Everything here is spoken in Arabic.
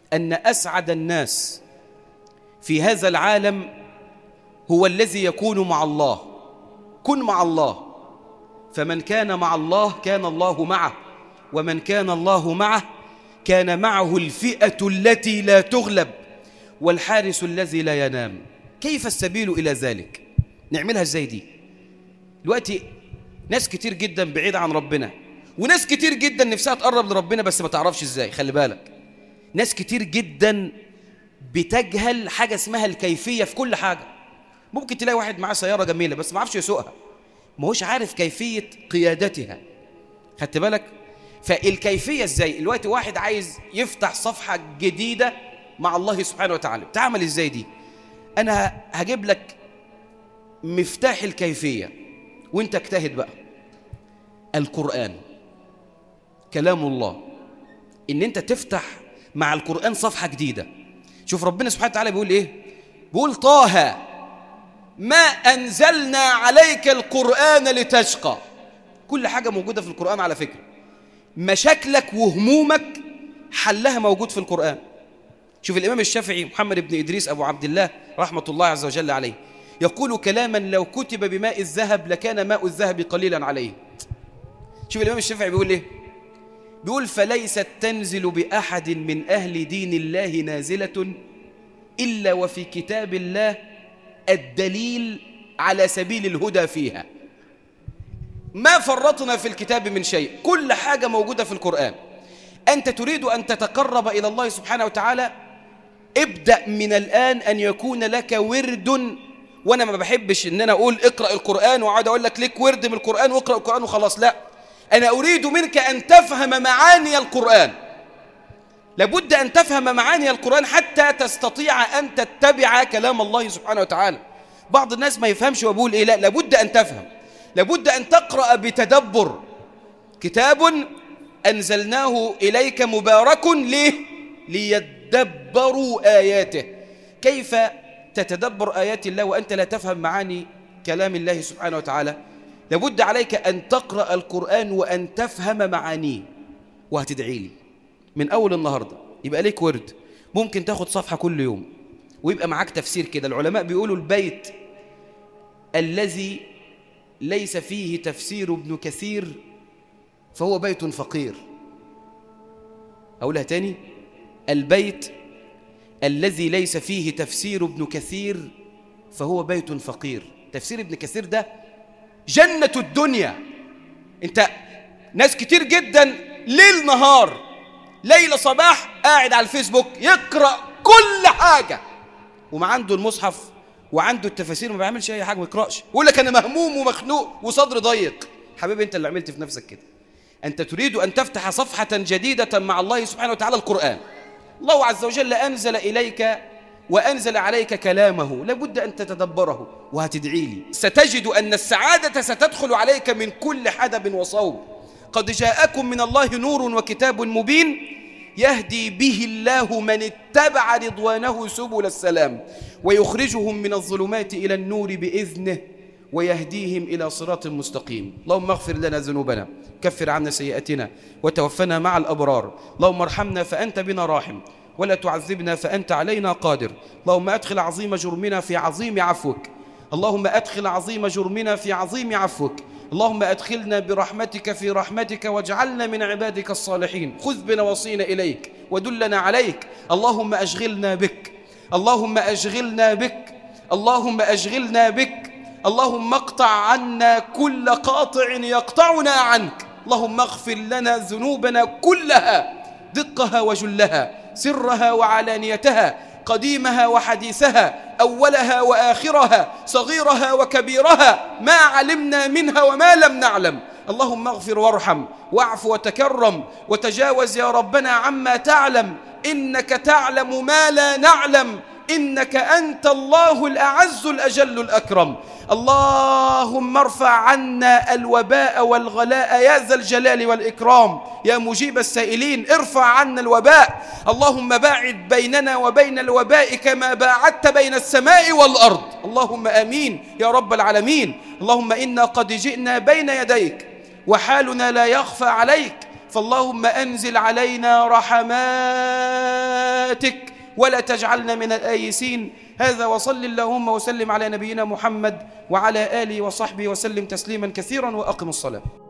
أن أسعد الناس في هذا العالم هو الذي يكون مع الله. كن مع الله، فمن كان مع الله كان الله معه، ومن كان الله معه كان معه الفئة التي لا تغلب والحارس الذي لا ينام. كيف السبيل إلى ذلك؟ نعملها ازاي دي؟ دلوقتي ناس كتير جدا بعيدة عن ربنا، وناس كتير جدا نفسها تقرب لربنا بس ما تعرفش ازاي. خلي بالك، ناس كتير جدا بتجهل حاجة اسمها الكيفية في كل حاجة. ممكن تلاقي واحد معاه سيارة جميلة بس ما عرفش يسوقها، ما هوش عارف كيفية قيادتها. خدت بالك؟ فالكيفية ازاي؟ الوقت واحد عايز يفتح صفحة جديدة مع الله سبحانه وتعالى، تعمل ازاي دي؟ انا هجيب لك مفتاح الكيفية وانت اجتهد بقى. القرآن كلام الله، ان انت تفتح مع القرآن صفحة جديدة. شوف ربنا سبحانه وتعالى بيقول ايه؟ بيقول طه ما أنزلنا عليك القرآن لتشقى. كل حاجة موجودة في القرآن على فكرة، مشاكلك وهمومك حلها موجود في القرآن. شوف الإمام الشافعي محمد بن إدريس أبو عبد الله رحمة الله عز وجل عليه يقول كلاما لو كتب بماء الذهب لكان ماء الذهب قليلا عليه. شوف الإمام الشافعي بيقول إيه؟ بيقول فليست تنزل بأحد من أهل دين الله نازلة إلا وفي كتاب الله الدليل على سبيل الهدى فيها. ما فرطنا في الكتاب من شيء، كل حاجة موجودة في القرآن. أنت تريد أن تتقرب إلى الله سبحانه وتعالى، ابدأ من الآن أن يكون لك ورد. وأنا ما بحبش أن أنا أقول اقرأ القرآن وعاد أقول لك لك ورد من القرآن واقرأ القرآن وخلاص، لا، أنا أريد منك أن تفهم معاني القرآن. لابد أن تفهم معاني القرآن حتى تستطيع أن تتبع كلام الله سبحانه وتعالى. بعض الناس ما يفهمش وبقول إيه، لا، لابد أن تفهم، لابد أن تقرأ بتدبر. كتاب أنزلناه إليك مبارك ليه؟ ليدبروا آياته. كيف تتدبر آيات الله وأنت لا تفهم معاني كلام الله سبحانه وتعالى؟ لابد عليك أن تقرأ القرآن وأن تفهم معانيه. وهتدعي لي من أول النهاردة يبقى ليك ورد، ممكن تاخد صفحة كل يوم ويبقى معاك تفسير كده. العلماء بيقولوا البيت الذي ليس فيه تفسير ابن كثير فهو بيت فقير. أقولها تاني، البيت الذي ليس فيه تفسير ابن كثير فهو بيت فقير. تفسير ابن كثير ده جنة الدنيا. انت ناس كتير جدا ليل نهار ليلة صباح قاعد على الفيسبوك يقرأ كل حاجة وما عنده المصحف وعنده التفاسير، ما بيعملش أي حاجة، ما يقرأش، يقول لك أنا مهموم ومخنوق وصدر ضيق. حبيبي أنت اللي عملت في نفسك كده. أنت تريد أن تفتح صفحة جديدة مع الله سبحانه وتعالى. القرآن الله عز وجل أنزل إليك وأنزل عليك كلامه، لابد أن تتدبره. وهتدعي لي ستجد أن السعادة ستدخل عليك من كل حدب وصوب. قد جاءكم من الله نور وكتاب مبين يهدي به الله من اتبع رضوانه سبل السلام ويخرجهم من الظلمات إلى النور بإذنه ويهديهم إلى صراط مستقيم. اللهم اغفر لنا ذنوبنا، كفر عنا سيئاتنا، وتوفنا مع الأبرار. اللهم ارحمنا فأنت بنا راحم، ولا تعذبنا فأنت علينا قادر. اللهم أدخل عظيم جرمنا في عظيم عفوك، اللهم أدخل عظيم جرمنا في عظيم عفوك. اللهم أدخلنا برحمتك في رحمتك واجعلنا من عبادك الصالحين. خذ بنواصينا إليك ودلنا عليك. اللهم أشغلنا بك، اللهم أشغلنا بك، اللهم أشغلنا بك. اللهم اقطع عنا كل قاطع يقطعنا عنك. اللهم اغفر لنا ذنوبنا كلها، دقها وجلها، سرها وعلانيتها، قديمها وحديثها، أولها وآخرها، صغيرها وكبيرها، ما علمنا منها وما لم نعلم. اللهم اغفر وارحم واعف وتكرم وتجاوز يا ربنا عما تعلم، إنك تعلم ما لا نعلم، إنك أنت الله الأعز الأجل الأكرم. اللهم ارفع عنا الوباء والغلاء يا ذا الجلال والإكرام، يا مجيب السائلين ارفع عنا الوباء. اللهم باعد بيننا وبين الوباء كما باعدت بين السماء والأرض. اللهم آمين يا رب العالمين. اللهم إنا قد جئنا بين يديك وحالنا لا يخفى عليك، فاللهم أنزل علينا رحمات برحمتك ولا تجعلنا من الآيسين. هذا وصل اللهم وسلم على نبينا محمد وعلى آله وصحبه وسلم تسليما كثيرا، وأقم الصلاة.